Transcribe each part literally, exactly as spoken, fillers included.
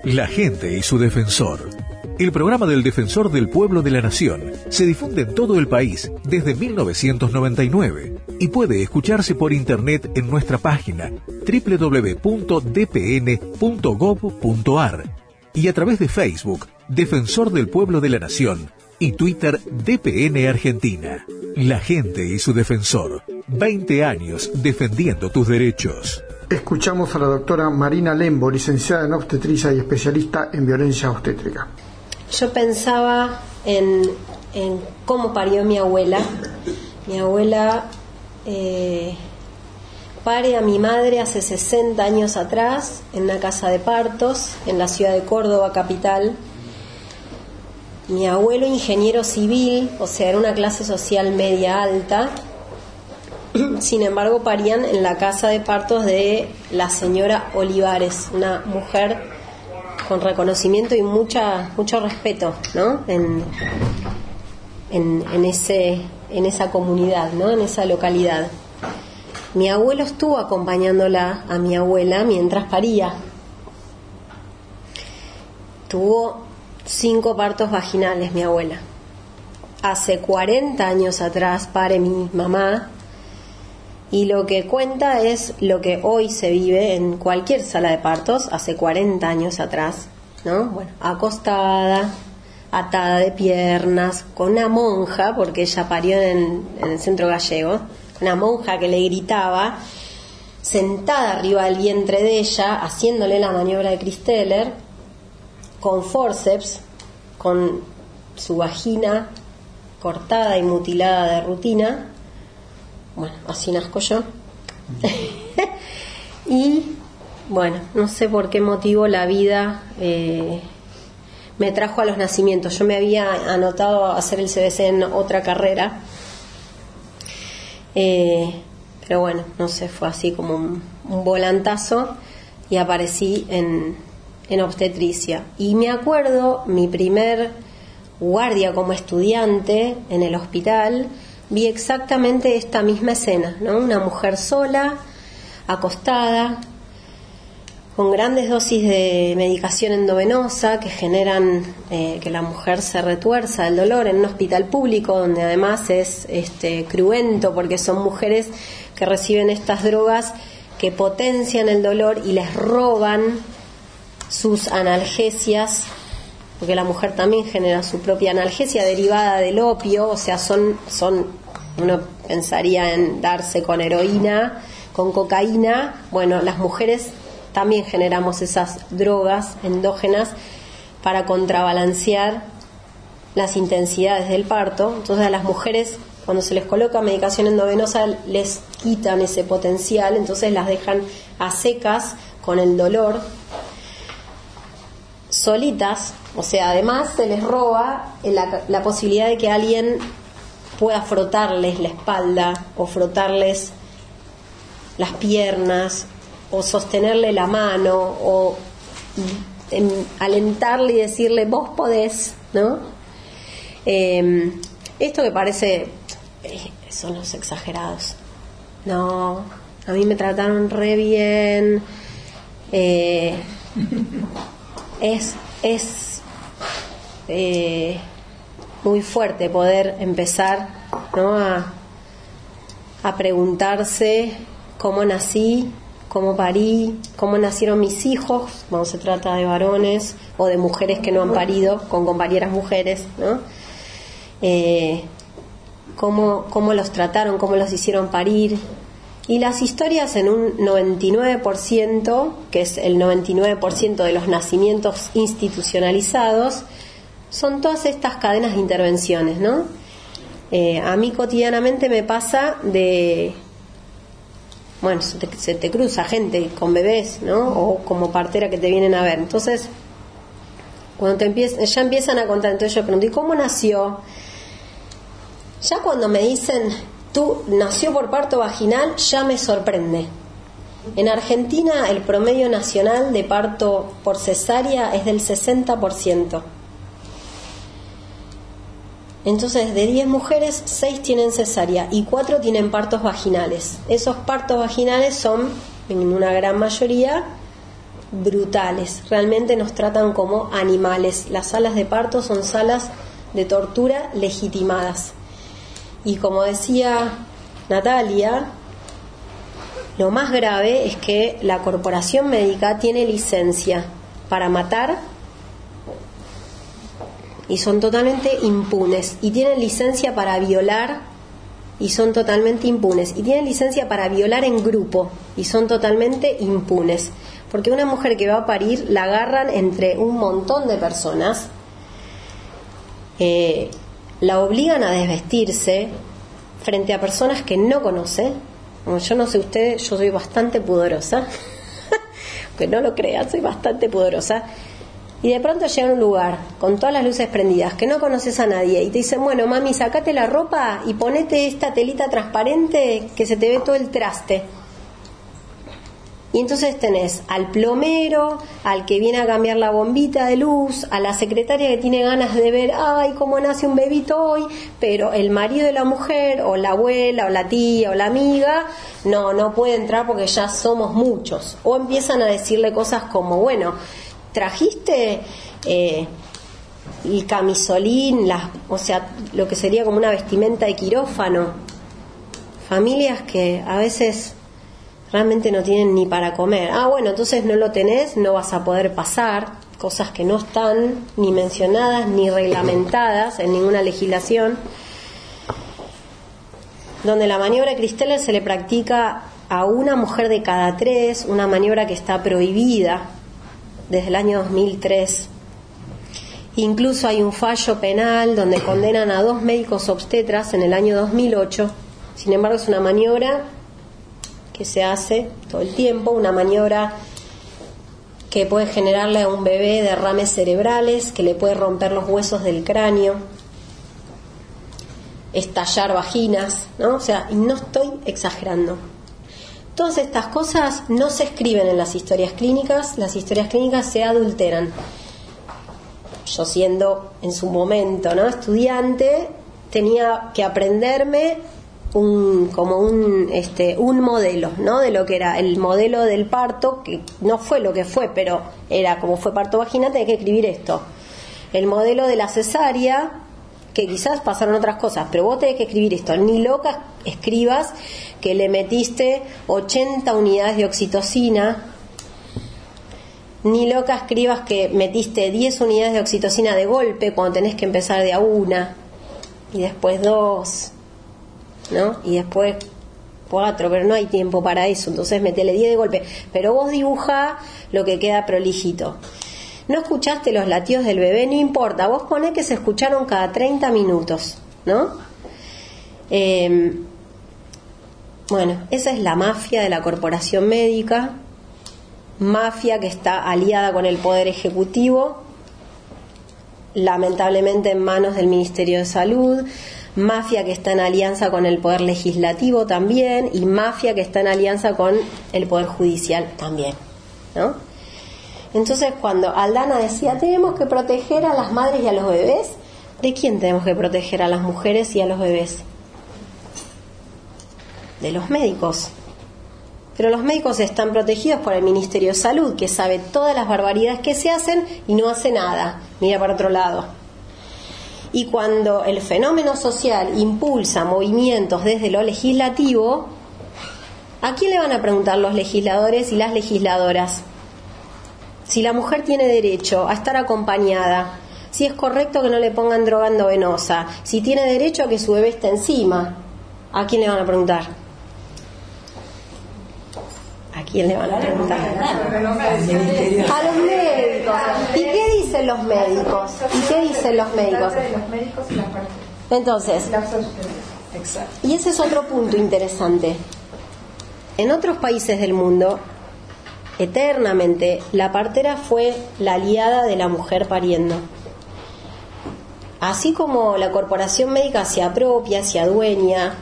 La gente y su defensor. El programa del Defensor del Pueblo de la Nación se difunde en todo el país desde mil novecientos noventa y nueve y puede escucharse por internet en nuestra página doble u doble u doble u punto d p n punto gov punto a r y a través de Facebook, Defensor del Pueblo de la Nación, y Twitter, D P N Argentina. La gente y su defensor. veinte años defendiendo tus derechos. Escuchamos a la doctora Marina Lembo, licenciada en obstetricia y especialista en violencia obstétrica. Yo pensaba en, en cómo parió mi abuela. Mi abuela eh, pare a mi madre hace sesenta años atrás en una casa de partos en la ciudad de Córdoba, capital. Mi abuelo, ingeniero civil, o sea, era una clase social media alta. Sin embargo, parían en la casa de partos de la señora Olivares, una mujer con reconocimiento y mucha mucho respeto, ¿no? En, en, en ese en esa comunidad, ¿no? En esa localidad. Mi abuelo estuvo acompañándola a mi abuela mientras paría. Tuvo cinco partos vaginales mi abuela. Hace cuarenta años atrás pare mi mamá. Y lo que cuenta es lo que hoy se vive en cualquier sala de partos, hace cuarenta años atrás, ¿no? Bueno, acostada, atada de piernas, con una monja, porque ella parió en, en el centro gallego, una monja que le gritaba, sentada arriba del vientre de ella, haciéndole la maniobra de Christeller, con forceps, con su vagina cortada y mutilada de rutina. Bueno, así nazco yo. Y bueno, no sé por qué motivo la vida eh, me trajo a los nacimientos. Yo me había anotado a hacer el C B C en otra carrera, eh, pero bueno, no sé, fue así como un, un volantazo y aparecí en, en obstetricia. Y me acuerdo, mi primer guardia como estudiante en el hospital, vi exactamente esta misma escena, ¿no? Una mujer sola, acostada, con grandes dosis de medicación endovenosa que generan eh, que la mujer se retuerza del dolor en un hospital público, donde además es este, cruento, porque son mujeres que reciben estas drogas que potencian el dolor y les roban sus analgesias, porque la mujer también genera su propia analgesia derivada del opio, o sea, son, son uno pensaría en darse con heroína, con cocaína. Bueno, las mujeres también generamos esas drogas endógenas para contrabalancear las intensidades del parto. Entonces a las mujeres, cuando se les coloca medicación endovenosa, les quitan ese potencial, entonces las dejan a secas con el dolor, solitas. O sea, además se les roba la, la posibilidad de que alguien pueda frotarles la espalda o frotarles las piernas o sostenerle la mano o em, alentarle y decirle vos podés, ¿no? Eh, esto que parece eh, son los exagerados. No, a mí me trataron re bien. Eh, es es eh, muy fuerte poder empezar, ¿no? a, a preguntarse cómo nací, cómo parí, cómo nacieron mis hijos, cuando se trata de varones o de mujeres que no han parido con compañeras mujeres, ¿no? Eh, cómo, cómo los trataron, cómo los hicieron parir. Y las historias en un noventa y nueve por ciento, que es el noventa y nueve por ciento de los nacimientos institucionalizados, son todas estas cadenas de intervenciones, ¿no? Eh, a mí cotidianamente me pasa de, bueno, se te, se te cruza gente con bebés, ¿no? O como partera que te vienen a ver. Entonces, cuando te empiezan, ya empiezan a contar, entonces yo pregunto, ¿y cómo nació? Ya cuando me dicen, tú nació por parto vaginal, ya me sorprende. En Argentina el promedio nacional de parto por cesárea es del sesenta por ciento. Entonces, de diez mujeres, seis tienen cesárea y cuatro tienen partos vaginales. Esos partos vaginales son, en una gran mayoría, brutales, realmente nos tratan como animales. Las salas de parto son salas de tortura legitimadas. Y como decía Natalia, lo más grave es que la corporación médica tiene licencia para matar y son totalmente impunes, y tienen licencia para violar y son totalmente impunes, y tienen licencia para violar en grupo y son totalmente impunes, porque una mujer que va a parir la agarran entre un montón de personas, eh, la obligan a desvestirse frente a personas que no conoce. Como yo no sé ustedes, yo soy bastante pudorosa que no lo crean, soy bastante pudorosa. Y de pronto llega a un lugar con todas las luces prendidas, que no conoces a nadie, y te dicen, bueno, mami, sacate la ropa y ponete esta telita transparente que se te ve todo el traste. Y entonces tenés al plomero, al que viene a cambiar la bombita de luz, a la secretaria que tiene ganas de ver, ay, cómo nace un bebito hoy, pero el marido de la mujer, o la abuela, o la tía, o la amiga, no, no puede entrar porque ya somos muchos. O empiezan a decirle cosas como, bueno, trajiste eh, el camisolín, las, o sea, lo que sería como una vestimenta de quirófano. Familias que a veces realmente no tienen ni para comer. Ah, bueno, entonces no lo tenés, no vas a poder pasar. Cosas que no están ni mencionadas ni reglamentadas en ninguna legislación. Donde la maniobra de Christeller se le practica a una mujer de cada tres, una maniobra que está prohibida desde el año dos mil tres. Incluso hay un fallo penal donde condenan a dos médicos obstetras en el año dos mil ocho. Sin embargo, es una maniobra que se hace todo el tiempo, una maniobra que puede generarle a un bebé derrames cerebrales, que le puede romper los huesos del cráneo, estallar vaginas, ¿no? O sea, y no estoy exagerando. Todas estas cosas no se escriben en las historias clínicas, las historias clínicas se adulteran. Yo, siendo en su momento, ¿no?, estudiante, tenía que aprenderme un como un este un modelo, ¿no?, de lo que era el modelo del parto, que no fue lo que fue, pero era como fue parto vaginal, tenía que escribir esto. El modelo de la cesárea, que quizás pasaron otras cosas, pero vos tenés que escribir esto. Ni loca escribas que le metiste ochenta unidades de oxitocina, ni loca escribas que metiste diez unidades de oxitocina de golpe cuando tenés que empezar de a una, y después dos, ¿no? Y después cuatro, pero no hay tiempo para eso, entonces metele diez de golpe. Pero vos dibujá lo que queda prolijito. No escuchaste los latidos del bebé, no importa, vos ponés que se escucharon cada treinta minutos, ¿no? Eh, bueno, esa es la mafia de la corporación médica, mafia que está aliada con el Poder Ejecutivo, lamentablemente en manos del Ministerio de Salud, mafia que está en alianza con el Poder Legislativo también, y mafia que está en alianza con el Poder Judicial también, ¿no? Entonces, cuando Aldana decía, tenemos que proteger a las madres y a los bebés, ¿de quién tenemos que proteger a las mujeres y a los bebés? De los médicos. Pero los médicos están protegidos por el Ministerio de Salud, que sabe todas las barbaridades que se hacen y no hace nada, mira para otro lado. Y cuando el fenómeno social impulsa movimientos desde lo legislativo, ¿a quién le van a preguntar los legisladores y las legisladoras? Si la mujer tiene derecho a estar acompañada, si es correcto que no le pongan droga endovenosa, si tiene derecho a que su bebé esté encima, ¿a quién le van a preguntar? ¿A quién le van a preguntar? A los médicos. ¿Y qué dicen los médicos? ¿Y qué dicen los médicos? Entonces, y ese es otro punto interesante. En otros países del mundo, eternamente, la partera fue la aliada de la mujer pariendo. Así como la corporación médica se apropia, se adueña,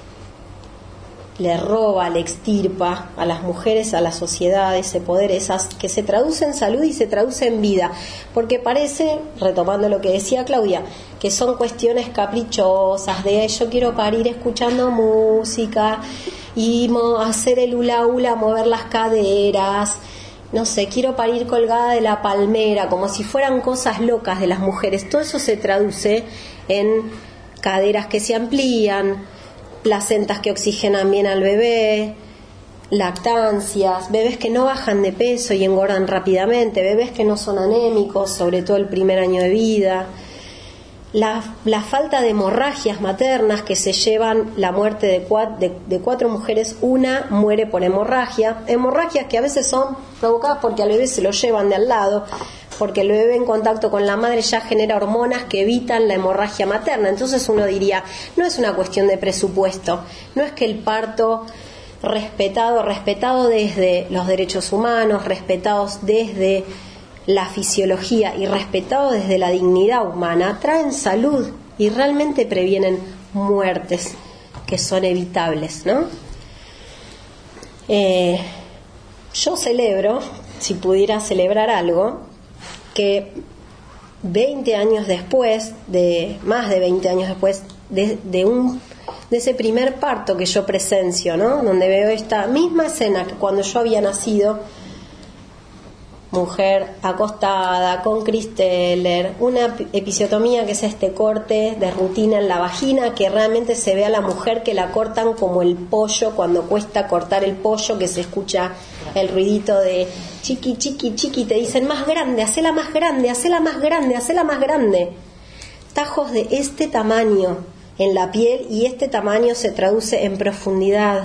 le roba, le extirpa a las mujeres, a la sociedad, ese poder, esas que se traduce en salud y se traduce en vida, porque parece, retomando lo que decía Claudia, que son cuestiones caprichosas de yo quiero parir escuchando música y mo- hacer el hula hula, mover las caderas no sé, quiero parir colgada de la palmera, como si fueran cosas locas de las mujeres. Todo eso se traduce en caderas que se amplían, placentas que oxigenan bien al bebé, lactancias, bebés que no bajan de peso y engordan rápidamente, bebés que no son anémicos, sobre todo el primer año de vida. La, la falta de hemorragias maternas que se llevan la muerte de cuatro, de, de cuatro mujeres, una muere por hemorragia. Hemorragias que a veces son provocadas porque al bebé se lo llevan de al lado, porque el bebé en contacto con la madre ya genera hormonas que evitan la hemorragia materna. Entonces uno diría, no es una cuestión de presupuesto, no es que el parto respetado, respetado desde los derechos humanos, respetados desde la fisiología y respetado desde la dignidad humana, traen salud y realmente previenen muertes que son evitables, ¿no? Eh, yo celebro, si pudiera celebrar algo, que veinte años después, de más de veinte años después de, de un de ese primer parto que yo presencio, ¿no? Donde veo esta misma escena que cuando yo había nacido, mujer acostada con Kristeller, una episiotomía que es este corte de rutina en la vagina, que realmente se ve a la mujer que la cortan como el pollo, cuando cuesta cortar el pollo, que se escucha el ruidito de chiqui, chiqui, chiqui, te dicen más grande, hacela más grande, hacela más grande, hacela más grande. Tajos de este tamaño en la piel, y este tamaño se traduce en profundidad.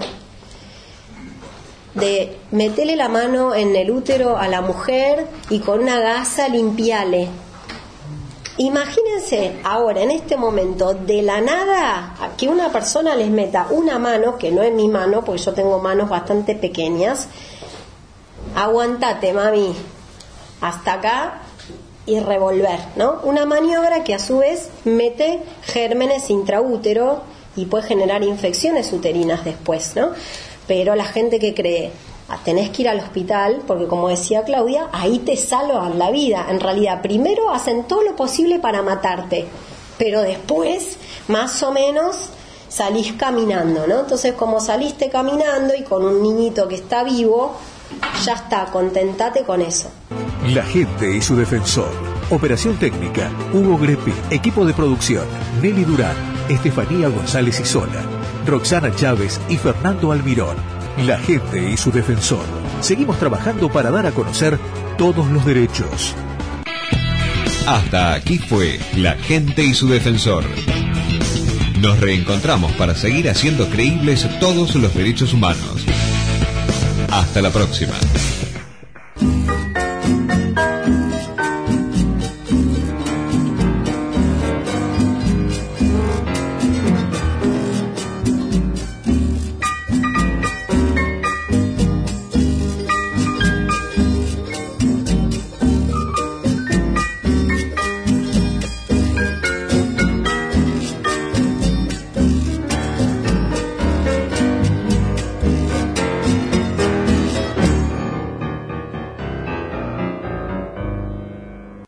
De metele la mano en el útero a la mujer y con una gasa limpiale. Imagínense ahora, en este momento, de la nada, a que una persona les meta una mano, que no es mi mano, porque yo tengo manos bastante pequeñas. Aguantate, mami, hasta acá, y revolver, ¿no? Una maniobra que a su vez mete gérmenes intraútero y puede generar infecciones uterinas después, ¿no? Pero la gente que cree, ah, tenés que ir al hospital, porque como decía Claudia, ahí te salvan la vida. En realidad, primero hacen todo lo posible para matarte, pero después, más o menos, salís caminando, ¿no? Entonces, como saliste caminando y con un niñito que está vivo, ya está, contentate con eso. La gente y su defensor. Operación técnica, Hugo Grepi. Equipo de producción, Nelly Durán, Estefanía González Isola, Roxana Chávez y Fernando Almirón. La gente y su defensor. Seguimos trabajando para dar a conocer todos los derechos. Hasta aquí fue La gente y su defensor. Nos reencontramos para seguir haciendo creíbles todos los derechos humanos. Hasta la próxima.